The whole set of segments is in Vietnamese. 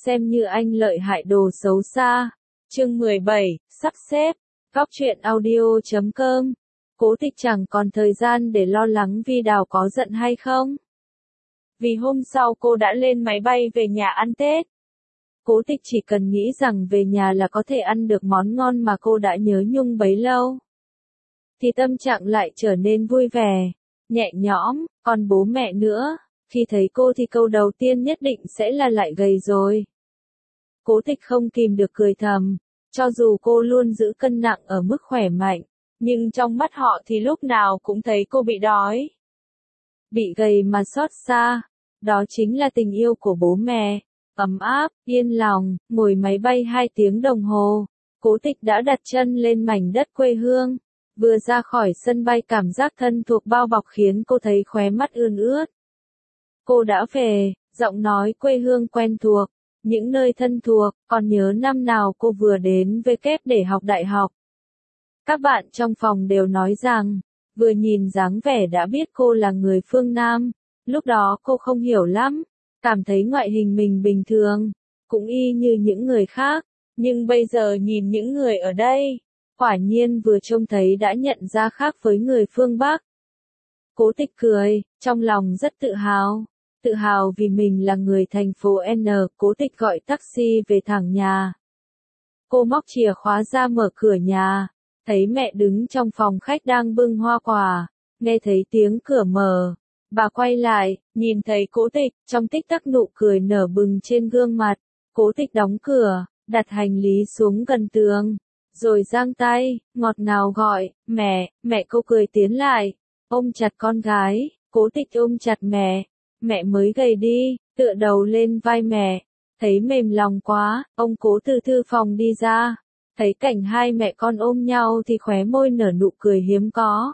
xem như anh lợi hại đồ xấu xa. Chương 17, sắp xếp. Góc truyện audio.com. Cố Tịch chẳng còn thời gian để lo lắng Vi Đào có giận hay không. Vì hôm sau cô đã lên máy bay về nhà ăn Tết. Cố Tịch chỉ cần nghĩ rằng về nhà là có thể ăn được món ngon mà cô đã nhớ nhung bấy lâu, thì tâm trạng lại trở nên vui vẻ, nhẹ nhõm. Còn bố mẹ nữa, khi thấy cô thì câu đầu tiên nhất định sẽ là lại gầy rồi. Cố Tịch không kìm được cười thầm, cho dù cô luôn giữ cân nặng ở mức khỏe mạnh, nhưng trong mắt họ thì lúc nào cũng thấy cô bị đói. Bị gầy mà xót xa, đó chính là tình yêu của bố mẹ. Ấm áp, yên lòng. Ngồi máy bay 2 tiếng đồng hồ, Cố Tịch đã đặt chân lên mảnh đất quê hương. Vừa ra khỏi sân bay cảm giác thân thuộc bao bọc khiến cô thấy khóe mắt ươn ướt. Cô đã về, giọng nói quê hương quen thuộc, những nơi thân thuộc. Còn nhớ năm nào cô vừa đến với kép để học đại học. Các bạn trong phòng đều nói rằng, vừa nhìn dáng vẻ đã biết cô là người phương Nam. Lúc đó cô không hiểu lắm, cảm thấy ngoại hình mình bình thường, cũng y như những người khác. Nhưng bây giờ nhìn những người ở đây, quả nhiên vừa trông thấy đã nhận ra khác với người phương Bắc. Cố Tịch cười, trong lòng rất tự hào vì mình là người thành phố N. Cố Tịch gọi taxi về thẳng nhà. Cô móc chìa khóa ra mở cửa nhà, thấy mẹ đứng trong phòng khách đang bưng hoa quả, nghe thấy tiếng cửa mở. Bà quay lại, nhìn thấy Cố Tịch, trong tích tắc nụ cười nở bừng trên gương mặt. Cố Tịch đóng cửa, đặt hành lý xuống gần tường, rồi giang tay, ngọt ngào gọi, mẹ. Cô cười tiến lại, ôm chặt con gái. Cố Tịch ôm chặt mẹ mới gầy đi, tựa đầu lên vai mẹ, thấy mềm lòng quá. Ông Cố từ thư phòng đi ra, thấy cảnh hai mẹ con ôm nhau thì khóe môi nở nụ cười hiếm có.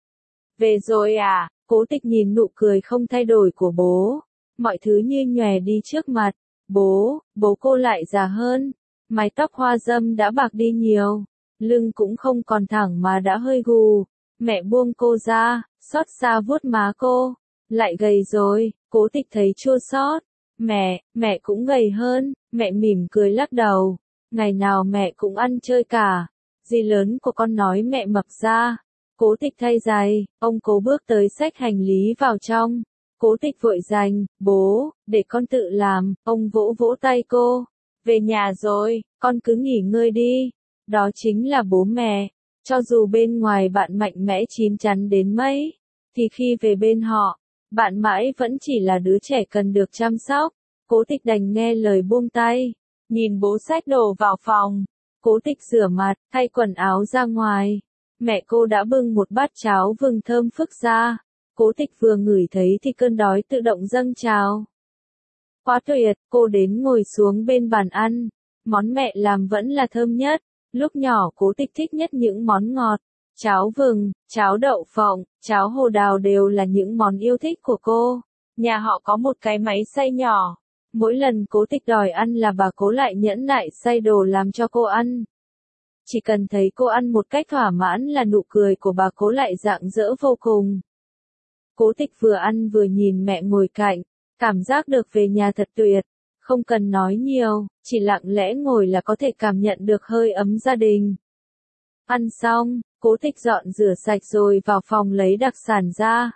Về rồi à? Cố Tịch nhìn nụ cười không thay đổi của bố, mọi thứ như nhòe đi trước mặt. Bố cô lại già hơn, mái tóc hoa râm đã bạc đi nhiều, lưng cũng không còn thẳng mà đã hơi gù. Mẹ buông cô ra, xót xa vuốt má cô, lại gầy rồi. Cố Tịch thấy chua xót. Mẹ cũng gầy hơn. Mẹ mỉm cười lắc đầu, ngày nào mẹ cũng ăn chơi cả, dì lớn của con nói mẹ mập ra. Cố Tịch thay giày, ông Cố bước tới xách hành lý vào trong. Cố Tịch vội giành, bố, để con tự làm. Ông vỗ vỗ tay cô, về nhà rồi, con cứ nghỉ ngơi đi. Đó chính là bố mẹ, cho dù bên ngoài bạn mạnh mẽ chín chắn đến mấy, thì khi về bên họ, bạn mãi vẫn chỉ là đứa trẻ cần được chăm sóc. Cố Tịch đành nghe lời buông tay, nhìn bố xách đồ vào phòng. Cố Tịch rửa mặt, thay quần áo ra ngoài. Mẹ cô đã bưng một bát cháo vừng thơm phức ra. Cố Tịch vừa ngửi thấy thì cơn đói tự động dâng trào. Quá tuyệt, cô đến ngồi xuống bên bàn ăn. Món mẹ làm vẫn là thơm nhất. Lúc nhỏ Cố Tịch thích nhất những món ngọt. Cháo vừng, cháo đậu phộng, cháo hồ đào đều là những món yêu thích của cô. Nhà họ có một cái máy xay nhỏ. Mỗi lần Cố Tịch đòi ăn là bà Cố lại nhẫn nại xay đồ làm cho cô ăn. Chỉ cần thấy cô ăn một cách thỏa mãn là nụ cười của bà Cố lại rạng rỡ vô cùng. Cố Tịch vừa ăn vừa nhìn mẹ ngồi cạnh, cảm giác được về nhà thật tuyệt, không cần nói nhiều, chỉ lặng lẽ ngồi là có thể cảm nhận được hơi ấm gia đình. Ăn xong, Cố Tịch dọn rửa sạch rồi vào phòng lấy đặc sản ra.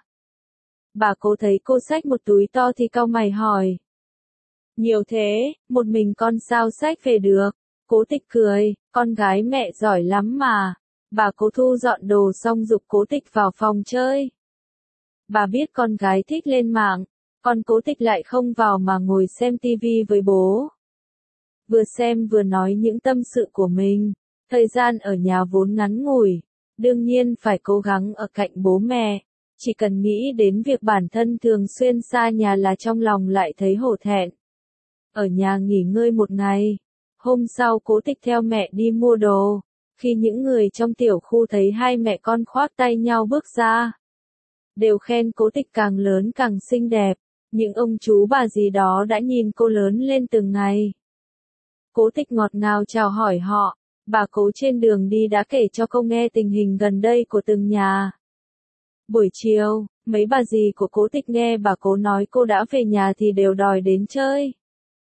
Bà Cố thấy cô xách một túi to thì cau mày hỏi. Nhiều thế, một mình con sao xách về được? Cố Tịch cười, con gái mẹ giỏi lắm mà. Bà Cố thu dọn đồ xong giục Cố Tịch vào phòng chơi. Bà biết con gái thích lên mạng, còn Cố Tịch lại không vào mà ngồi xem tivi với bố. Vừa xem vừa nói những tâm sự của mình. Thời gian ở nhà vốn ngắn ngủi, đương nhiên phải cố gắng ở cạnh bố mẹ. Chỉ cần nghĩ đến việc bản thân thường xuyên xa nhà là trong lòng lại thấy hổ thẹn. Ở nhà nghỉ ngơi một ngày, hôm sau Cố Tịch theo mẹ đi mua đồ. Khi những người trong tiểu khu thấy hai mẹ con khoác tay nhau bước ra, đều khen Cố Tịch càng lớn càng xinh đẹp. Những ông chú bà gì đó đã nhìn cô lớn lên từng ngày. Cố Tịch ngọt ngào chào hỏi họ. Bà Cố trên đường đi đã kể cho cô nghe tình hình gần đây của từng nhà. Buổi chiều, mấy bà dì của Cố Tịch nghe bà Cố nói cô đã về nhà thì đều đòi đến chơi.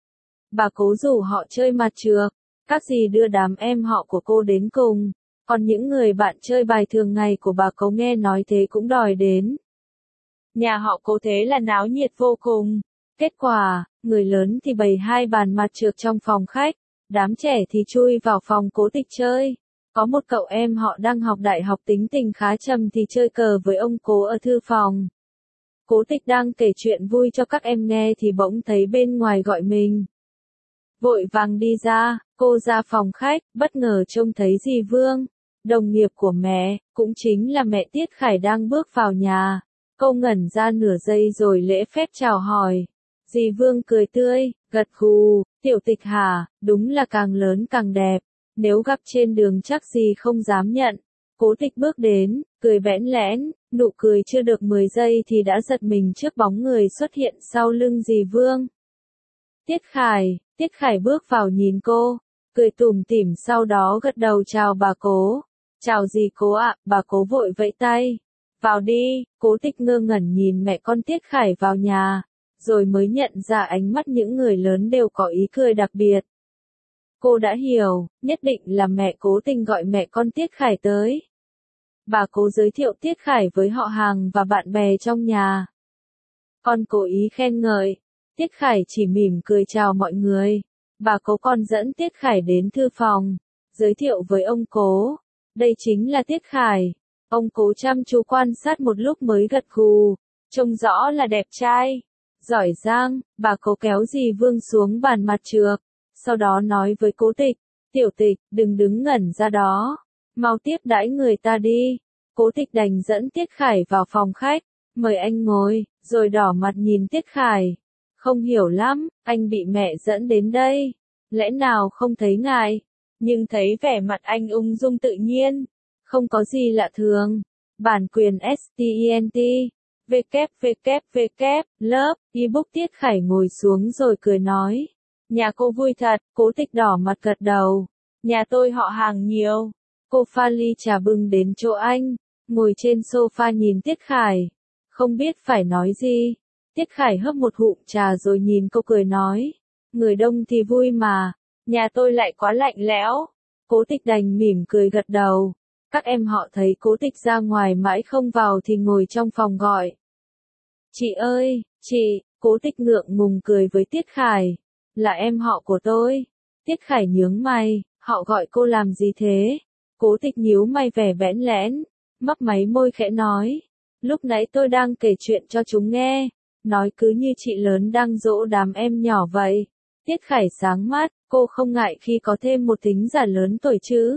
Bà Cố rủ họ chơi mặt trược, các dì đưa đám em họ của cô đến cùng, còn những người bạn chơi bài thường ngày của bà Cố nghe nói thế cũng đòi đến. Nhà họ Cố thế là náo nhiệt vô cùng. Kết quả, người lớn thì bày 2 bàn mặt trược trong phòng khách, đám trẻ thì chui vào phòng Cố Tịch chơi. Có một cậu em họ đang học đại học tính tình khá trầm thì chơi cờ với ông Cố ở thư phòng. Cố Tịch đang kể chuyện vui cho các em nghe thì bỗng thấy bên ngoài gọi mình. Vội vàng đi ra, cô ra phòng khách, bất ngờ trông thấy dì Vương, đồng nghiệp của mẹ, cũng chính là mẹ Tiết Khải đang bước vào nhà. Cô ngẩn ra nửa giây rồi lễ phép chào hỏi. Dì Vương cười tươi, gật gù, Tiểu Tịch hả, đúng là càng lớn càng đẹp, nếu gặp trên đường chắc dì không dám nhận. Cố Tịch bước đến, cười bẽn lẽn, nụ cười chưa được 10 giây thì đã giật mình trước bóng người xuất hiện sau lưng dì Vương. Tiết Khải bước vào nhìn cô, cười tủm tỉm sau đó gật đầu chào bà Cố. Chào dì Cố ạ, bà Cố vội vẫy tay. Vào đi, Cố Tịch ngơ ngẩn nhìn mẹ con Tiết Khải vào nhà, rồi mới nhận ra ánh mắt những người lớn đều có ý cười đặc biệt. Cô đã hiểu, nhất định là mẹ Cố tình gọi mẹ con Tiết Khải tới. Bà Cố giới thiệu Tiết Khải với họ hàng và bạn bè trong nhà. Con cố ý khen ngợi, Tiết Khải chỉ mỉm cười chào mọi người. Bà Cố còn dẫn Tiết Khải đến thư phòng, giới thiệu với ông Cố. Đây chính là Tiết Khải. Ông Cố chăm chú quan sát một lúc mới gật gù, trông rõ là đẹp trai, giỏi giang. Bà Cố kéo dì Vương xuống bàn mặt trược, sau đó nói với Cố Tịch, Tiểu Tịch, đừng đứng ngẩn ra đó, mau tiếp đãi người ta đi. Cố Tịch đành dẫn Tiết Khải vào phòng khách, mời anh ngồi, rồi đỏ mặt nhìn Tiết Khải. Không hiểu lắm, anh bị mẹ dẫn đến đây, lẽ nào không thấy ngại, nhưng thấy vẻ mặt anh ung dung tự nhiên, không có gì lạ thường. Bản quyền STENT, www, lớp, ebook. Tiết Khải ngồi xuống rồi cười nói. Nhà cô vui thật, Cố Tịch đỏ mặt gật đầu. Nhà tôi họ hàng nhiều. Cô pha ly trà bưng đến chỗ anh, ngồi trên sofa nhìn Tiết Khải. Không biết phải nói gì. Tiết Khải hớp một ngụm trà rồi nhìn cô cười nói. Người đông thì vui mà, nhà tôi lại quá lạnh lẽo. Cố Tịch đành mỉm cười gật đầu. Các em họ thấy Cố Tịch ra ngoài mãi không vào thì ngồi trong phòng gọi. Chị ơi, chị, Cố Tịch ngượng ngùng cười với Tiết Khải. Là em họ của tôi. Tiết Khải nhướng mày, họ gọi cô làm gì thế? Cố Tịch nhíu mày vẻ bẽn lẽn, mấp máy môi khẽ nói. Lúc nãy tôi đang kể chuyện cho chúng nghe, nói cứ như chị lớn đang dỗ đám em nhỏ vậy. Tiết Khải sáng mắt, cô không ngại khi có thêm một thính giả lớn tuổi chứ.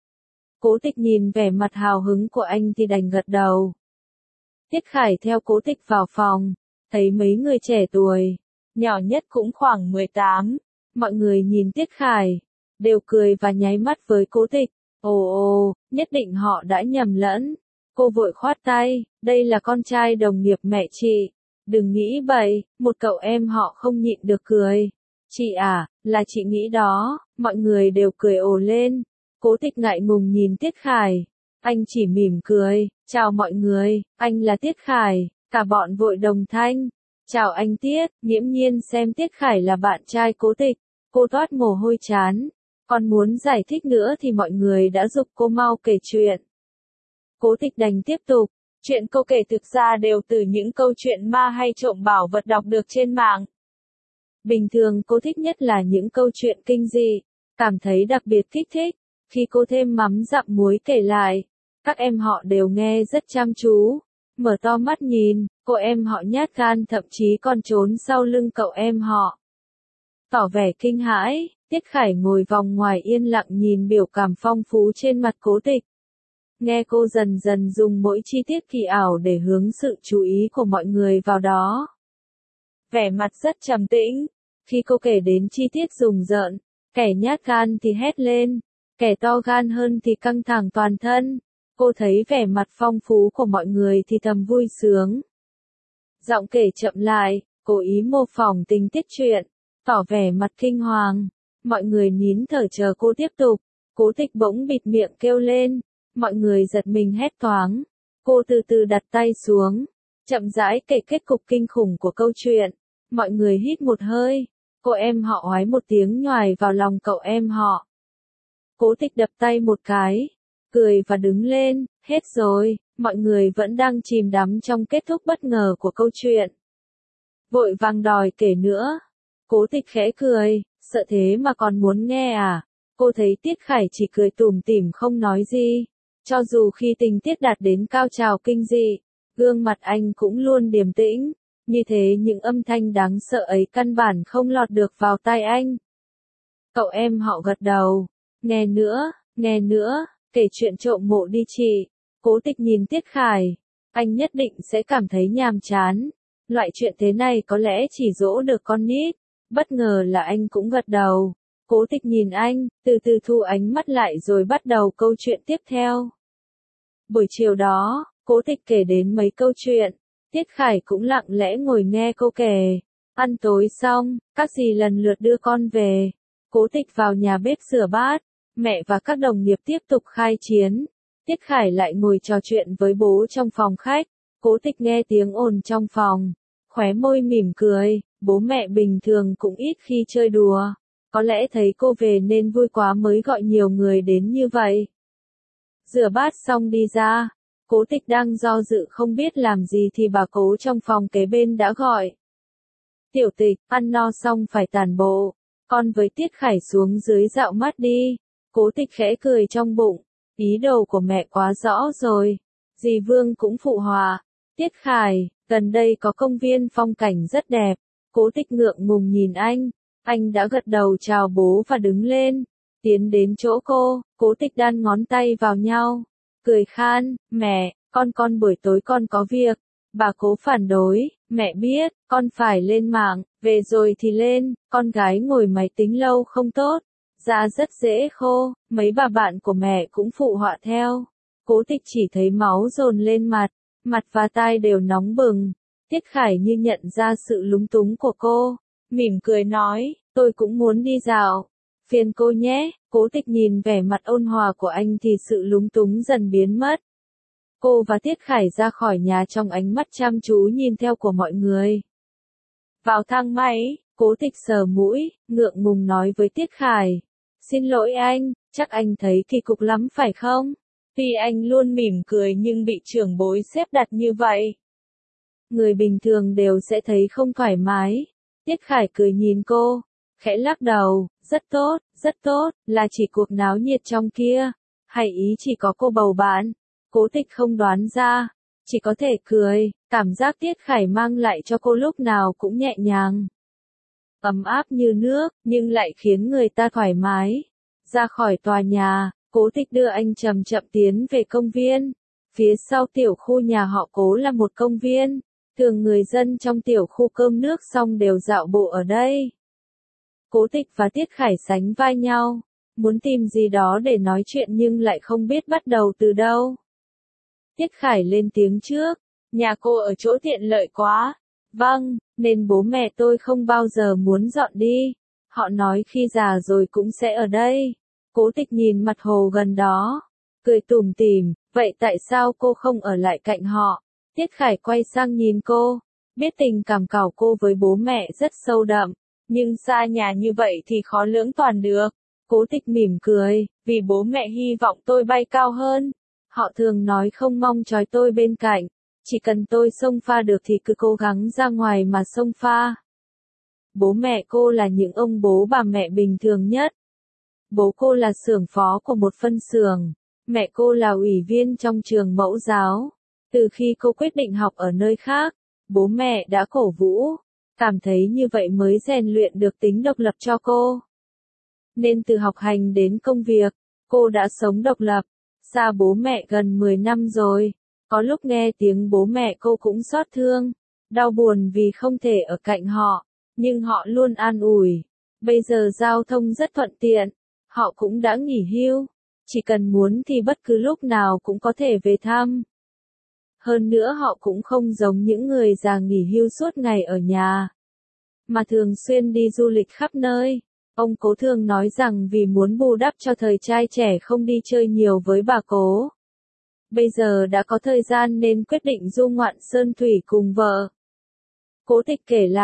Cố Tịch nhìn vẻ mặt hào hứng của anh thì đành gật đầu. Tiết Khải theo Cố Tịch vào phòng, thấy mấy người trẻ tuổi, nhỏ nhất cũng khoảng 18. Mọi người nhìn Tiết Khải, đều cười và nháy mắt với Cố Tịch. Ồ, nhất định họ đã nhầm lẫn. Cô vội khoát tay, đây là con trai đồng nghiệp mẹ chị. Đừng nghĩ bậy, một cậu em họ không nhịn được cười. Chị à, là chị nghĩ đó, mọi người đều cười ồ lên. Cố Tịch ngại ngùng nhìn Tiết Khải. Anh chỉ mỉm cười, chào mọi người, anh là Tiết Khải. Cả bọn vội đồng thanh. Chào anh Tiết, nghiễm nhiên xem Tiết Khải là bạn trai Cố Tịch. Cô toát mồ hôi chán. Còn muốn giải thích nữa thì mọi người đã giục cô mau kể chuyện. Cố Tịch đành tiếp tục. Chuyện cô kể thực ra đều từ những câu chuyện ma hay trộm bảo vật đọc được trên mạng. Bình thường cô thích nhất là những câu chuyện kinh dị, cảm thấy đặc biệt kích thích. Khi cô thêm mắm dặm muối kể lại, các em họ đều nghe rất chăm chú, mở to mắt nhìn, cô em họ nhát gan thậm chí còn trốn sau lưng cậu em họ. Tỏ vẻ kinh hãi, Tiết Khải ngồi vòng ngoài yên lặng nhìn biểu cảm phong phú trên mặt Cố Tịch. Nghe cô dần dần dùng mỗi chi tiết kỳ ảo để hướng sự chú ý của mọi người vào đó. Vẻ mặt rất trầm tĩnh, khi cô kể đến chi tiết rùng rợn, kẻ nhát gan thì hét lên, kẻ to gan hơn thì căng thẳng toàn thân. Cô thấy vẻ mặt phong phú của mọi người thì thầm vui sướng. Giọng kể chậm lại, cố ý mô phỏng tình tiết truyện, tỏ vẻ mặt kinh hoàng. Mọi người nín thở chờ cô tiếp tục. Cố Tịch bỗng bịt miệng kêu lên. Mọi người giật mình hét toáng. Cô từ từ đặt tay xuống, chậm rãi kể kết cục kinh khủng của câu chuyện. Mọi người hít một hơi, Cô em họ oái một tiếng nhoài vào lòng cậu em họ. Cố Tịch đập tay một cái, cười và đứng lên, hết rồi, mọi người vẫn đang chìm đắm trong kết thúc bất ngờ của câu chuyện. Vội vàng đòi kể nữa. Cố Tịch khẽ cười, sợ thế mà còn muốn nghe à? Cô thấy Tiết Khải chỉ cười tủm tỉm không nói gì. Cho dù khi tình tiết đạt đến cao trào kinh dị, gương mặt anh cũng luôn điềm tĩnh. Như thế những âm thanh đáng sợ ấy căn bản không lọt được vào tai anh. Cậu em họ gật đầu. Nghe nữa, kể chuyện trộm mộ đi chị. Cố Tịch nhìn Tiết Khải. Anh nhất định sẽ cảm thấy nhàm chán. Loại chuyện thế này có lẽ chỉ dỗ được con nít. Bất ngờ là anh cũng gật đầu. Cố Tịch nhìn anh, từ từ thu ánh mắt lại rồi bắt đầu câu chuyện tiếp theo. Buổi chiều đó, Cố Tịch kể đến mấy câu chuyện. Tiết Khải cũng lặng lẽ ngồi nghe cô kể. Ăn tối xong, các dì lần lượt đưa con về. Cố Tịch vào nhà bếp rửa bát. Mẹ và các đồng nghiệp tiếp tục khai chiến. Tiết Khải lại ngồi trò chuyện với bố trong phòng khách. Cố Tịch nghe tiếng ồn trong phòng. Khóe môi mỉm cười, bố mẹ bình thường cũng ít khi chơi đùa. Có lẽ thấy cô về nên vui quá mới gọi nhiều người đến như vậy. Rửa bát xong đi ra. Cố Tịch đang do dự không biết làm gì thì bà Cố trong phòng kế bên đã gọi. Tiểu Tịch, ăn no xong phải tản bộ. Con với Tiết Khải xuống dưới dạo mát đi. Cố Tịch khẽ cười trong bụng. Ý đồ của mẹ quá rõ rồi. Dì Vương cũng phụ họa. Tiết Khải, gần đây có công viên phong cảnh rất đẹp. Cố Tịch ngượng ngùng nhìn anh. Anh đã gật đầu chào bố và đứng lên. Tiến đến chỗ cô, Cố Tịch đan ngón tay vào nhau. Cười khan, mẹ, con buổi tối con có việc. Bà Cố phản đối, mẹ biết, con phải lên mạng, về rồi thì lên, con gái ngồi máy tính lâu không tốt. Da rất dễ khô, mấy bà bạn của mẹ cũng phụ họa theo. Cố Tịch chỉ thấy máu dồn lên mặt và tai đều nóng bừng. Tiết Khải như nhận ra sự lúng túng của cô, mỉm cười nói, tôi cũng muốn đi dạo. Phiền cô nhé. Cố Tịch nhìn vẻ mặt ôn hòa của anh thì sự lúng túng dần biến mất. Cô và Tiết Khải ra khỏi nhà trong ánh mắt chăm chú nhìn theo của mọi người. Vào thang máy, Cố Tịch sờ mũi, ngượng ngùng nói với Tiết Khải. Xin lỗi anh, chắc anh thấy kỳ cục lắm phải không? Tuy anh luôn mỉm cười nhưng bị trưởng bối xếp đặt như vậy. Người bình thường đều sẽ thấy không thoải mái. Tiết Khải cười nhìn cô, khẽ lắc đầu, rất tốt, là chỉ cuộc náo nhiệt trong kia. Hay ý chỉ có cô bầu bạn? Cố Tịch không đoán ra, chỉ có thể cười, cảm giác Tiết Khải mang lại cho cô lúc nào cũng nhẹ nhàng. Ấm áp như nước, nhưng lại khiến người ta thoải mái. Ra khỏi tòa nhà, Cố Tịch đưa anh chậm chậm tiến về công viên. Phía sau tiểu khu nhà họ Cố là một công viên. Thường người dân trong tiểu khu cơm nước xong đều dạo bộ ở đây. Cố Tịch và Tiết Khải sánh vai nhau, muốn tìm gì đó để nói chuyện nhưng lại không biết bắt đầu từ đâu. Tiết Khải lên tiếng trước, nhà cô ở chỗ tiện lợi quá. Vâng, nên bố mẹ tôi không bao giờ muốn dọn đi. Họ nói khi già rồi cũng sẽ ở đây. Cố Tịch nhìn mặt hồ gần đó, cười tủm tỉm, vậy tại sao cô không ở lại cạnh họ? Tiết Khải quay sang nhìn cô, biết tình cảm của cô với bố mẹ rất sâu đậm, nhưng xa nhà như vậy thì khó lưỡng toàn được. Cố Tịch mỉm cười, vì bố mẹ hy vọng tôi bay cao hơn. Họ thường nói không mong trói tôi bên cạnh, chỉ cần tôi xông pha được thì cứ cố gắng ra ngoài mà xông pha. Bố mẹ cô là những ông bố bà mẹ bình thường nhất. Bố cô là xưởng phó của một phân xưởng, mẹ cô là ủy viên trong trường mẫu giáo. Từ khi cô quyết định học ở nơi khác, bố mẹ đã cổ vũ, cảm thấy như vậy mới rèn luyện được tính độc lập cho cô. Nên từ học hành đến công việc, cô đã sống độc lập, xa bố mẹ gần 10 năm rồi. Có lúc nghe tiếng bố mẹ cô cũng xót thương, đau buồn vì không thể ở cạnh họ, nhưng họ luôn an ủi. Bây giờ giao thông rất thuận tiện, họ cũng đã nghỉ hưu, chỉ cần muốn thì bất cứ lúc nào cũng có thể về thăm. Hơn nữa họ cũng không giống những người già nghỉ hưu suốt ngày ở nhà, mà thường xuyên đi du lịch khắp nơi. Ông Cố thường nói rằng vì muốn bù đắp cho thời trai trẻ không đi chơi nhiều với bà Cố. Bây giờ đã có thời gian nên quyết định du ngoạn sơn thủy cùng vợ. Cố Tịch kể lại,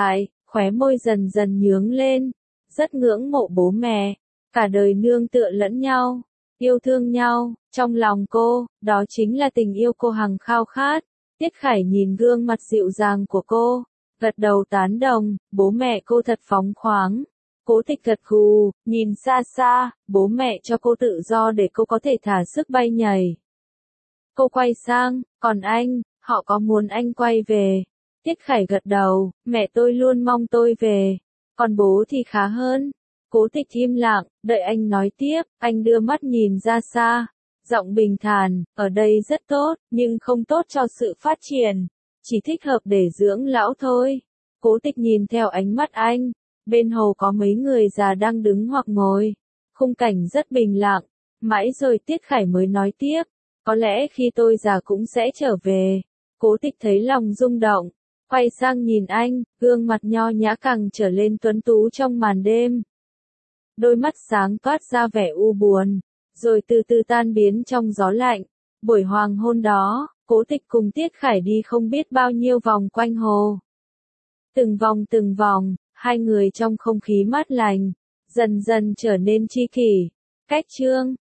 khóe môi dần dần nhướng lên, rất ngưỡng mộ bố mẹ, cả đời nương tựa lẫn nhau, yêu thương nhau, trong lòng cô, đó chính là tình yêu cô hằng khao khát. Tiết Khải nhìn gương mặt dịu dàng của cô, gật đầu tán đồng, bố mẹ cô thật phóng khoáng. Cố Tịch gật gù, nhìn xa xa, bố mẹ cho cô tự do để cô có thể thả sức bay nhảy. Cô quay sang, còn anh, họ có muốn anh quay về? Tiết Khải gật đầu, mẹ tôi luôn mong tôi về, còn bố thì khá hơn. Cố Tịch im lặng, đợi anh nói tiếp, anh đưa mắt nhìn ra xa, giọng bình thản, ở đây rất tốt, nhưng không tốt cho sự phát triển, chỉ thích hợp để dưỡng lão thôi. Cố Tịch nhìn theo ánh mắt anh, bên hồ có mấy người già đang đứng hoặc ngồi, khung cảnh rất bình lặng, mãi rồi Tiết Khải mới nói tiếp, có lẽ khi tôi già cũng sẽ trở về. Cố Tịch thấy lòng rung động, quay sang nhìn anh, gương mặt nho nhã càng trở lên tuấn tú trong màn đêm. Đôi mắt sáng toát ra vẻ u buồn, rồi từ từ tan biến trong gió lạnh. Buổi hoàng hôn đó, Cố Tịch cùng Tiết Khải đi không biết bao nhiêu vòng quanh hồ. Từng vòng, hai người trong không khí mát lành, dần dần trở nên tri kỷ. Cách chương